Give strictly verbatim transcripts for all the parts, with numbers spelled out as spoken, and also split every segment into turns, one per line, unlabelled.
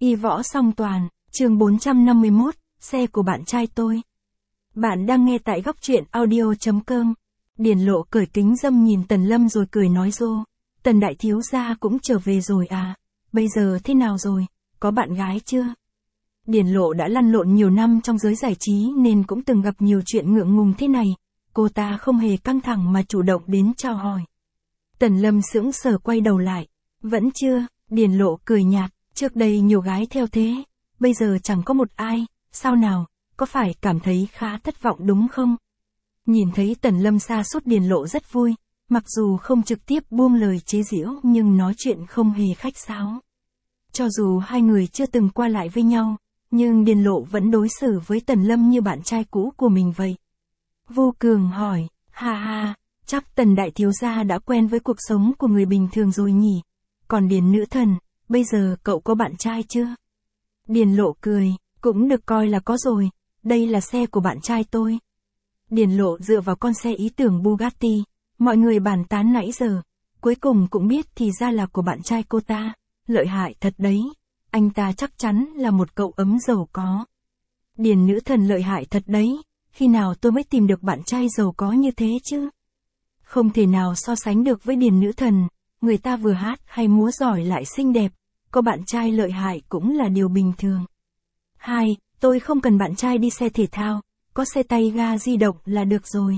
Y võ song toàn, chương bốn trăm năm mươi mốt, xe của bạn trai tôi. Bạn đang nghe tại góc truyện audio chấm com. Điền Lộ cởi kính râm nhìn Tần Lâm rồi cười nói rô. Tần đại thiếu gia cũng trở về rồi à? Bây giờ thế nào rồi? Có bạn gái chưa? Điền Lộ đã lăn lộn nhiều năm trong giới giải trí nên cũng từng gặp nhiều chuyện ngượng ngùng thế này. Cô ta không hề căng thẳng mà chủ động đến chào hỏi. Tần Lâm sững sờ quay đầu lại. Vẫn chưa, Điền Lộ cười nhạt. Trước đây nhiều gái theo thế, bây giờ chẳng có một ai, sao nào, có phải cảm thấy khá thất vọng đúng không? Nhìn thấy Tần Lâm sa sút, Điền Lộ rất vui, mặc dù không trực tiếp buông lời chế giễu nhưng nói chuyện không hề khách sáo. Cho dù hai người chưa từng qua lại với nhau, nhưng Điền Lộ vẫn đối xử với Tần Lâm như bạn trai cũ của mình vậy. Vô Cường hỏi, ha ha, chắc Tần đại thiếu gia đã quen với cuộc sống của người bình thường rồi nhỉ? Còn Điền nữ thần, bây giờ cậu có bạn trai chưa? Điền Lộ cười, cũng được coi là có rồi, đây là xe của bạn trai tôi. Điền Lộ dựa vào con xe ý tưởng Bugatti, mọi người bàn tán nãy giờ, cuối cùng cũng biết thì ra là của bạn trai cô ta, lợi hại thật đấy, anh ta chắc chắn là một cậu ấm giàu có. Điền nữ thần lợi hại thật đấy, khi nào tôi mới tìm được bạn trai giàu có như thế chứ? Không thể nào so sánh được với Điền nữ thần. Người ta vừa hát hay múa giỏi lại xinh đẹp, có bạn trai lợi hại cũng là điều bình thường. Hai, tôi không cần bạn trai đi xe thể thao, có xe tay ga di động là được rồi.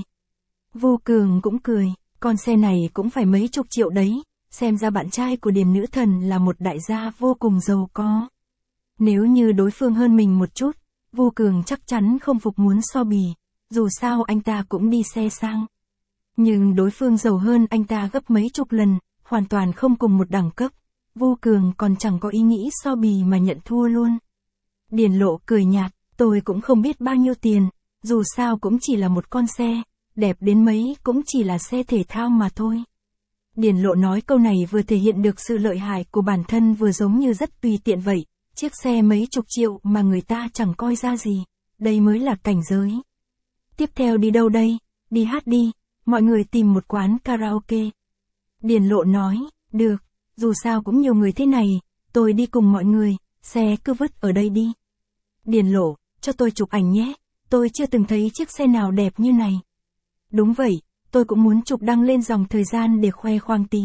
Vô Cường cũng cười, con xe này cũng phải mấy chục triệu đấy, xem ra bạn trai của Điền nữ thần là một đại gia vô cùng giàu có. Nếu như đối phương hơn mình một chút, Vô Cường chắc chắn không phục muốn so bì, dù sao anh ta cũng đi xe sang. Nhưng đối phương giàu hơn anh ta gấp mấy chục lần, hoàn toàn không cùng một đẳng cấp, Vô Cường còn chẳng có ý nghĩ so bì mà nhận thua luôn. Điền Lộ cười nhạt, tôi cũng không biết bao nhiêu tiền, dù sao cũng chỉ là một con xe, đẹp đến mấy cũng chỉ là xe thể thao mà thôi. Điền Lộ nói câu này vừa thể hiện được sự lợi hại của bản thân vừa giống như rất tùy tiện vậy, chiếc xe mấy chục triệu mà người ta chẳng coi ra gì, đây mới là cảnh giới. Tiếp theo đi đâu đây? Đi hát đi, mọi người tìm một quán karaoke. Điền Lộ nói, được, dù sao cũng nhiều người thế này, tôi đi cùng mọi người, xe cứ vứt ở đây đi. Điền Lộ, cho tôi chụp ảnh nhé, tôi chưa từng thấy chiếc xe nào đẹp như này. Đúng vậy, tôi cũng muốn chụp đăng lên dòng thời gian để khoe khoang tí.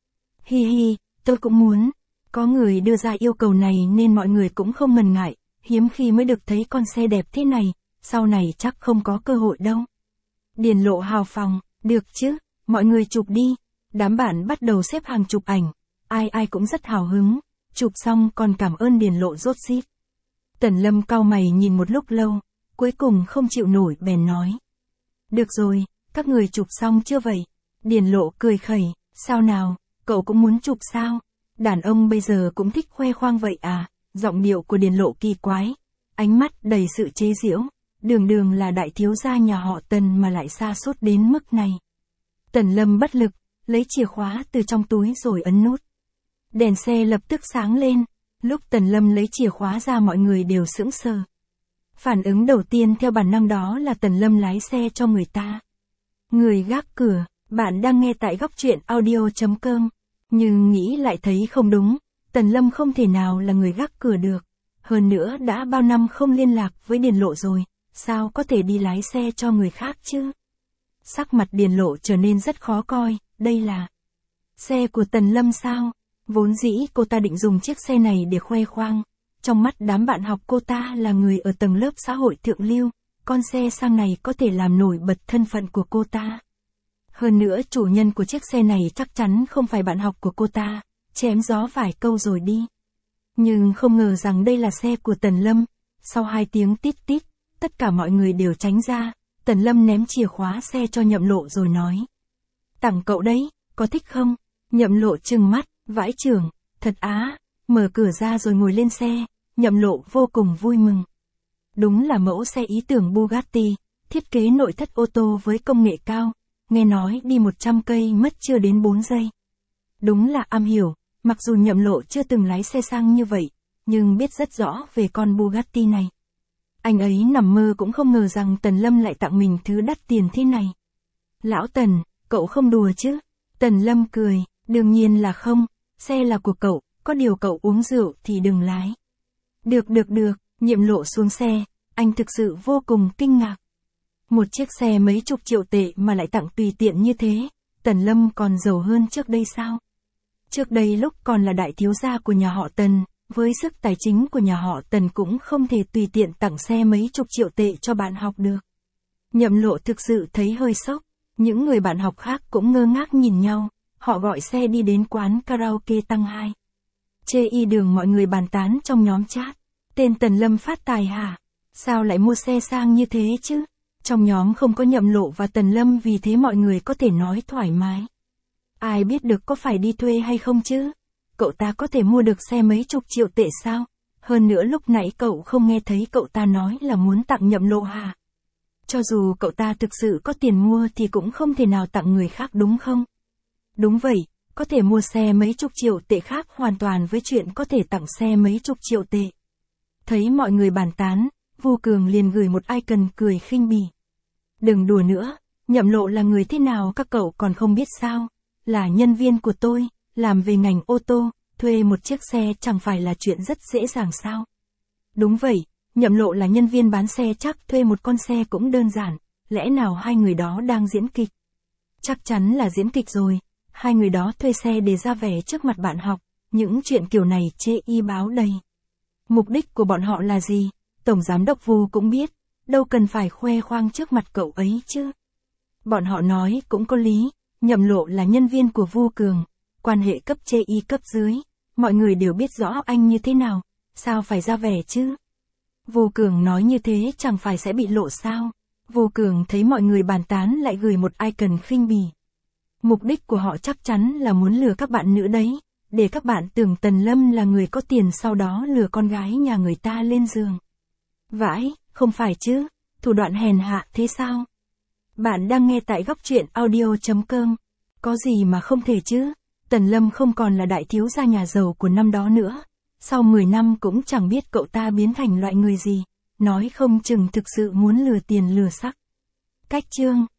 Hi hi, tôi cũng muốn. Có người đưa ra yêu cầu này nên mọi người cũng không ngần ngại, hiếm khi mới được thấy con xe đẹp thế này, sau này chắc không có cơ hội đâu. Điền Lộ hào phóng, được chứ, mọi người chụp đi. Đám bạn bắt đầu xếp hàng chụp ảnh, ai ai cũng rất hào hứng, chụp xong còn cảm ơn Điền Lộ rốt rít. Tần Lâm cau mày nhìn một lúc lâu, cuối cùng không chịu nổi bèn nói. Được rồi, các người chụp xong chưa vậy? Điền Lộ cười khẩy, sao nào, cậu cũng muốn chụp sao? Đàn ông bây giờ cũng thích khoe khoang vậy à? Giọng điệu của Điền Lộ kỳ quái, ánh mắt đầy sự chế giễu, đường đường là đại thiếu gia nhà họ Tần mà lại sa sút đến mức này. Tần Lâm bất lực, lấy chìa khóa từ trong túi rồi ấn nút. Đèn xe lập tức sáng lên, lúc Tần Lâm lấy chìa khóa ra mọi người đều sững sờ. Phản ứng đầu tiên theo bản năng đó là Tần Lâm lái xe cho người ta. Người gác cửa, bạn đang nghe tại góc truyện audio chấm com. Nhưng nghĩ lại thấy không đúng, Tần Lâm không thể nào là người gác cửa được. Hơn nữa đã bao năm không liên lạc với Điền Lộ rồi, sao có thể đi lái xe cho người khác chứ? Sắc mặt Điền Lộ trở nên rất khó coi, đây là xe của Tần Lâm sao? Vốn dĩ cô ta định dùng chiếc xe này để khoe khoang. Trong mắt đám bạn học cô ta là người ở tầng lớp xã hội thượng lưu, con xe sang này có thể làm nổi bật thân phận của cô ta. Hơn nữa chủ nhân của chiếc xe này chắc chắn không phải bạn học của cô ta, chém gió vài câu rồi đi. Nhưng không ngờ rằng đây là xe của Tần Lâm. Sau hai tiếng tít tít, tất cả mọi người đều tránh ra, Tần Lâm ném chìa khóa xe cho Nhậm Lộ rồi nói. Tặng cậu đấy, có thích không? Nhậm Lộ trừng mắt, vãi chưởng, thật á, mở cửa ra rồi ngồi lên xe, Nhậm Lộ vô cùng vui mừng. Đúng là mẫu xe ý tưởng Bugatti, thiết kế nội thất ô tô với công nghệ cao, nghe nói đi một trăm cây mất chưa đến bốn giây. Đúng là am hiểu, mặc dù Nhậm Lộ chưa từng lái xe sang như vậy, nhưng biết rất rõ về con Bugatti này. Anh ấy nằm mơ cũng không ngờ rằng Tần Lâm lại tặng mình thứ đắt tiền thế này. Lão Tần, cậu không đùa chứ? Tần Lâm cười, đương nhiên là không, xe là của cậu, có điều cậu uống rượu thì đừng lái. Được được được, Nhiệm Lộ xuống xe, anh thực sự vô cùng kinh ngạc. Một chiếc xe mấy chục triệu tệ mà lại tặng tùy tiện như thế, Tần Lâm còn giàu hơn trước đây sao? Trước đây lúc còn là đại thiếu gia của nhà họ Tần, với sức tài chính của nhà họ Tần cũng không thể tùy tiện tặng xe mấy chục triệu tệ cho bạn học được. Nhậm Lộ thực sự thấy hơi sốc, những người bạn học khác cũng ngơ ngác nhìn nhau, họ gọi xe đi đến quán karaoke tăng hai. Chê y đường mọi người bàn tán trong nhóm chat, tên Tần Lâm phát tài hả? Sao lại mua xe sang như thế chứ? Trong nhóm không có Nhậm Lộ và Tần Lâm vì thế mọi người có thể nói thoải mái. Ai biết được có phải đi thuê hay không chứ? Cậu ta có thể mua được xe mấy chục triệu tệ sao? Hơn nữa lúc nãy cậu không nghe thấy cậu ta nói là muốn tặng Nhậm Lộ hả? Cho dù cậu ta thực sự có tiền mua thì cũng không thể nào tặng người khác đúng không? Đúng vậy, có thể mua xe mấy chục triệu tệ khác hoàn toàn với chuyện có thể tặng xe mấy chục triệu tệ. Thấy mọi người bàn tán, Vu Cường liền gửi một icon cười khinh bỉ. Đừng đùa nữa, Nhậm Lộ là người thế nào các cậu còn không biết sao? Là nhân viên của tôi, làm về ngành ô tô, thuê một chiếc xe chẳng phải là chuyện rất dễ dàng sao? Đúng vậy, Nhậm Lộ là nhân viên bán xe chắc thuê một con xe cũng đơn giản, lẽ nào hai người đó đang diễn kịch? Chắc chắn là diễn kịch rồi, hai người đó thuê xe để ra vẻ trước mặt bạn học, những chuyện kiểu này chê y báo đầy. Mục đích của bọn họ là gì? Tổng giám đốc Vu cũng biết, đâu cần phải khoe khoang trước mặt cậu ấy chứ. Bọn họ nói cũng có lý, Nhậm Lộ là nhân viên của Vu Cường, quan hệ cấp chê y cấp dưới, mọi người đều biết rõ anh như thế nào, sao phải ra vẻ chứ? Vu Cường nói như thế chẳng phải sẽ bị lộ sao? Vu Cường thấy mọi người bàn tán lại gửi một icon khinh bỉ. Mục đích của họ chắc chắn là muốn lừa các bạn nữ đấy, để các bạn tưởng Tần Lâm là người có tiền sau đó lừa con gái nhà người ta lên giường. Vãi, không phải chứ, thủ đoạn hèn hạ thế sao? Bạn đang nghe tại góc truyện audio chấm com. Có gì mà không thể chứ? Tần Lâm không còn là đại thiếu gia nhà giàu của năm đó nữa. Sau mười năm cũng chẳng biết cậu ta biến thành loại người gì. Nói không chừng thực sự muốn lừa tiền lừa sắc. Cách chương